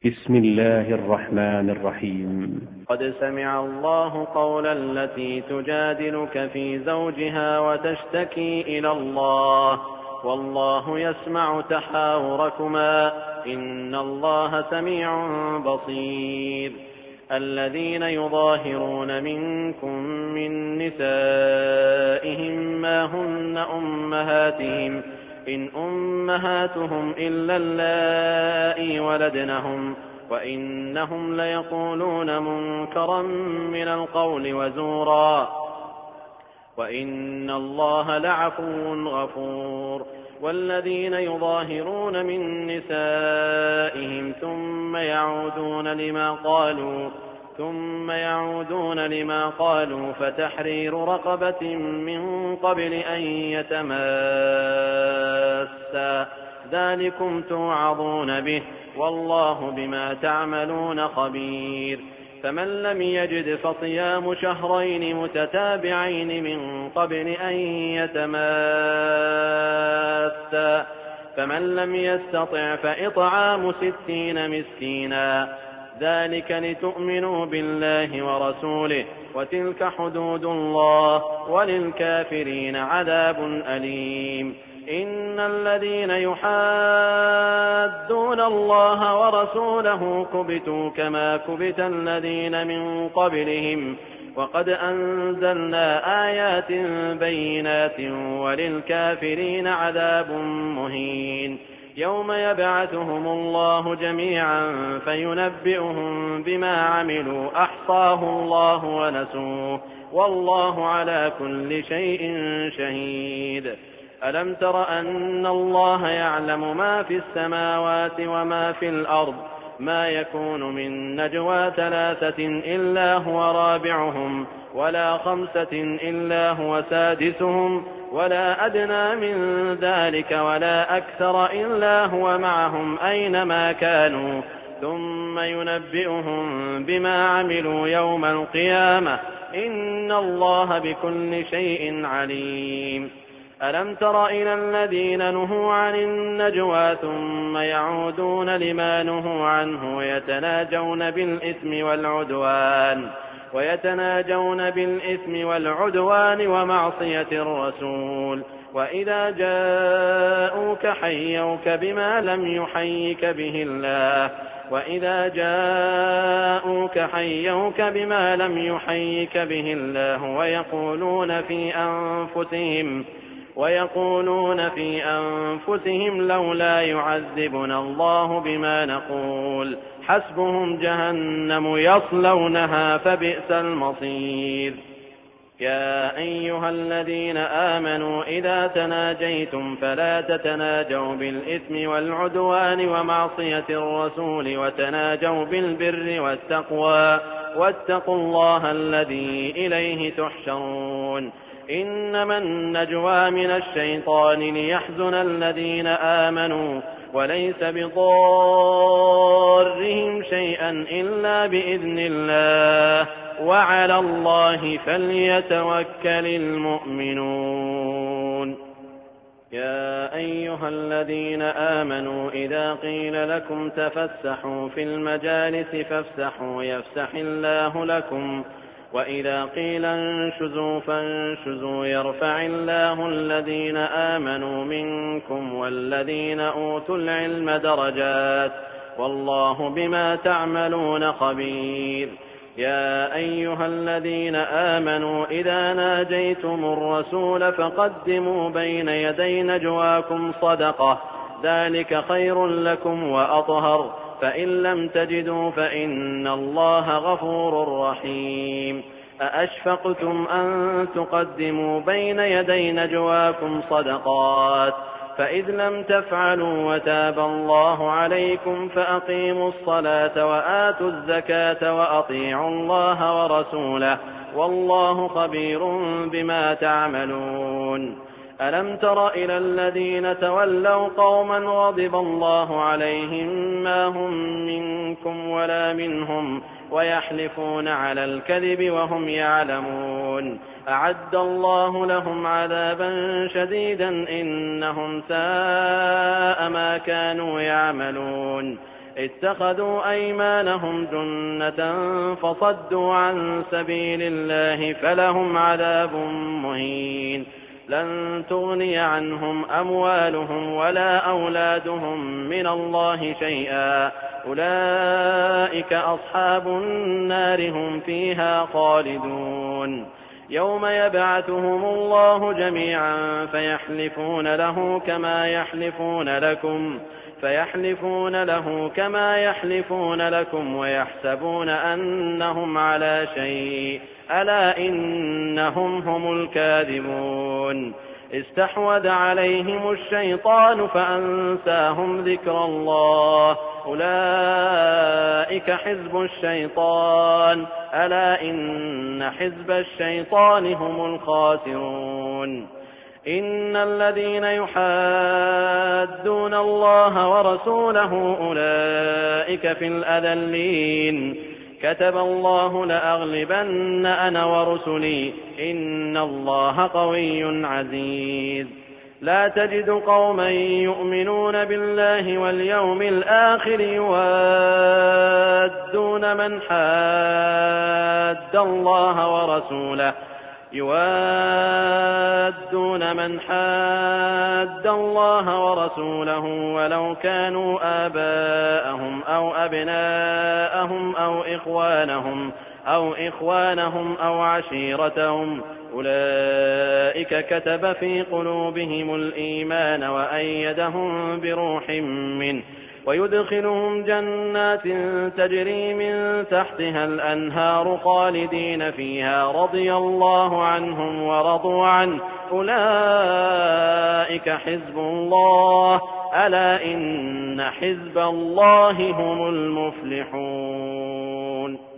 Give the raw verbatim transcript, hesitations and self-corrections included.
بسم الله الرحمن الرحيم. قد سمع الله قول التي تجادلك في زوجها وتشتكي إلى الله والله يسمع تحاوركما إن الله سميع بصير. الذين يظاهرون منكم من نسائهم ما هن أمهاتهم إن أمهاتهم إلا اللائي ولدنهم وإنهم ليقولون منكرا من القول وزورا وإن الله لعفو غفور. والذين يظاهرون من نسائهم ثم يعودون لما قالوا ثم يعودون لما قالوا فتحرير رقبة من قبل أن يتماسا ذلكم توعظون به والله بما تعملون خبير. فمن لم يجد فصيام شهرين متتابعين من قبل أن يتماسا فمن لم يستطع فإطعام ستين مسكينا ذلك لتؤمنوا بالله ورسوله وتلك حدود الله وللكافرين عذاب أليم. إن الذين يحادون الله ورسوله كبتوا كما كبت الذين من قبلهم وقد أنزلنا آيات بينات وللكافرين عذاب مهين. يوم يبعثهم الله جميعا فينبئهم بما عملوا أحصاه الله ونسوه والله على كل شيء شهيد. ألم تر أن الله يعلم ما في السماوات وما في الأرض ما يكون من نجوى ثلاثة إلا هو رابعهم ولا خمسة إلا هو سادسهم ولا أدنى من ذلك ولا أكثر إلا هو معهم أينما كانوا ثم ينبئهم بما عملوا يوم القيامة إن الله بكل شيء عليم. ألم تر إلى الذين نهوا عن النجوى ثم يعودون لما نهوا عنه ويتناجون بالإثم والعدوان ويتناجون بالإثم والعدوان ومعصية الرسول وإذا جاءوك حيوك بما لم يحيك به الله وإذا جاءوك حيوك بما لم يحيك به الله ويقولون في أنفسهم ويقولون في أنفسهم لولا يعذبنا الله بما نقول حسبهم جهنم يصلونها فبئس المصير. يا أيها الذين آمنوا إذا تناجيتم فلا تتناجوا بالإثم والعدوان ومعصية الرسول وتناجوا بالبر والتقوى واتقوا الله الذي إليه تحشرون. إنما النجوى من الشيطان ليحزن الذين آمنوا وليس بضارهم شيئا إلا بإذن الله وعلى الله فليتوكل المؤمنون. يا أيها الذين آمنوا إذا قيل لكم تفسحوا في المجالس فافسحوا يفسح الله لكم وإذا قيل انشزوا فانشزوا يرفع الله الذين آمنوا منكم والذين أوتوا العلم درجات والله بما تعملون خبير. يا أيها الذين آمنوا إذا ناجيتم الرسول فقدموا بين يدي نجواكم صدقة ذلك خير لكم وأطهر فإن لم تجدوا فإن الله غفور رحيم. أأشفقتم أن تقدموا بين يدي نجواكم صدقات فإذ لم تفعلوا وتاب الله عليكم فأقيموا الصلاة وآتوا الزكاة وأطيعوا الله ورسوله والله خبير بما تعملون. ألم تر إلى الذين تولوا قوما غضب الله عليهم ما هم منكم ولا منهم ويحلفون على الكذب وهم يعلمون أعد الله لهم عذابا شديدا إنهم ساء ما كانوا يعملون. اتخذوا أيمانهم جنة فصدوا عن سبيل الله فلهم عذاب مهين لن تغني عنهم أموالهم ولا أولادهم من الله شيئا أولئك أصحاب النار هم فيها خالدون يوم يبعثهم الله جميعا فيحلفون له كما يحلفون لكم فيحلفون له كما يحلفون لكم ويحسبون أنهم على شيء ألا إنهم هم الكاذبون استحوذ عليهم الشيطان فأنساهم ذكر الله أولئك حزب الشيطان ألا إن حزب الشيطان هم الخاسرون إن الذين يحادون الله ورسوله أولئك في الأذلين كتب الله لأغلبن أنا ورسلي إن الله قوي عزيز لا تجد قوما يؤمنون بالله واليوم الآخر يوادون من حاد الله ورسوله يوادون من حاد الله ورسوله ولو كانوا آباءهم أو أبناءهم أو إخوانهم أو إخوانهم أو عشيرتهم أولئك كتب في قلوبهم الإيمان وأيدهم بروح منه ويدخلهم جنات تجري من تحتها الأنهار خالدين فيها رضي الله عنهم ورضوا عنه أولئك حزب الله ألا إن حزب الله هم المفلحون.